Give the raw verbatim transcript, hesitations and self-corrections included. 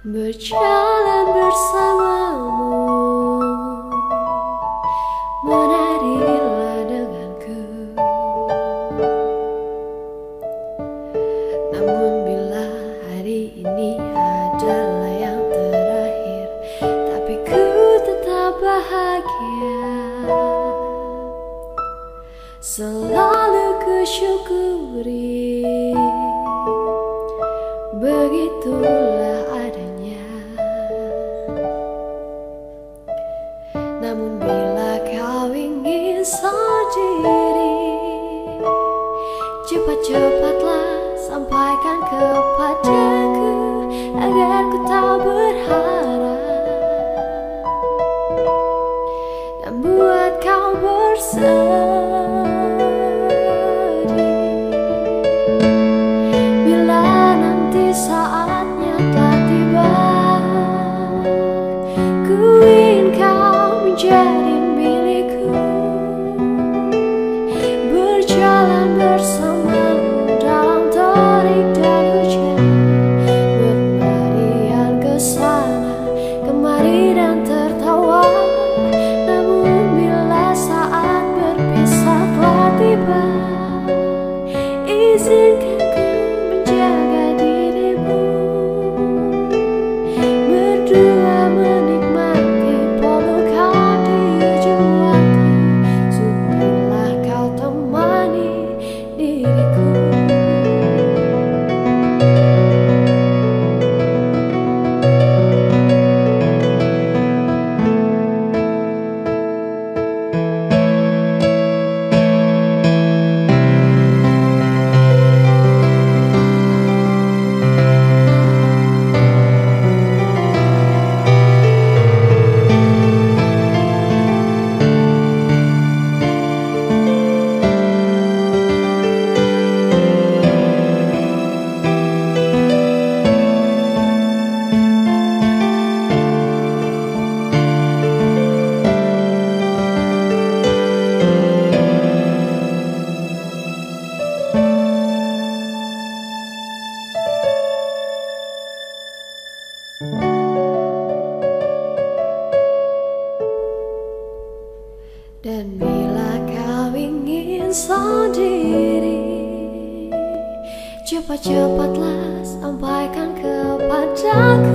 Berjalan bersamamu, menarilah denganku. Namun bila hari ini adalah yang terakhir, tapi ku tetap bahagia. Selalu ku syukuri, begitulah adanya. Namun bila kau ingin sendiri, cepat-cepatlah sampaikan kepadaku, agar ku tak berharap dan buat kau bersedih. Bila nanti saatnya telah tiba, ku ingin kau menjadi milikku. Berjalan bersamamu dalam terik dan hujan, berlarian ke sana kemari dan tertawa. Namun bila saat berpisah telah tiba, izinkan ku menjaga dirimu. Berdua menikmati pelukan di ujung waktu, sudahlah kau temani diriku. Dan bila kau ingin sendiri, cepat-cepatlah sampaikan kepadaku,